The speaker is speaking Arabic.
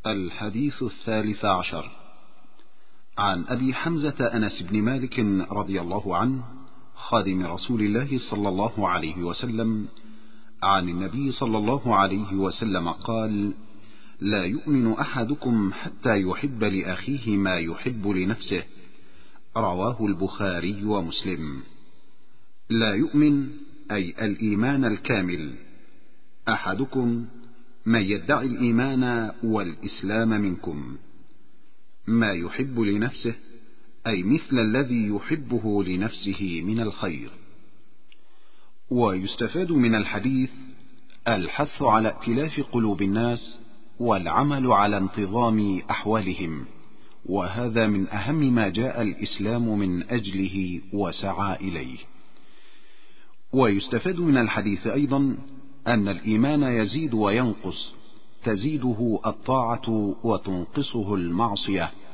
الحديث 13 عن أبي حمزة أنس بن مالك رضي الله عنه خادم رسول الله صلى الله عليه وسلم عن النبي صلى الله عليه وسلم قال: لا يؤمن أحدكم حتى يحب لأخيه ما يحب لنفسه. رواه البخاري ومسلم. لا يؤمن أي الإيمان الكامل. أحدكم من يدعي الإيمان والإسلام منكم. ما يحب لنفسه أي مثل الذي يحبه لنفسه من الخير. ويستفاد من الحديث الحث على ائتلاف قلوب الناس والعمل على انتظام أحوالهم، وهذا من أهم ما جاء الإسلام من أجله وسعى إليه. ويستفاد من الحديث أيضا أن الإيمان يزيد وينقص، تزيده الطاعة وتنقصه المعصية،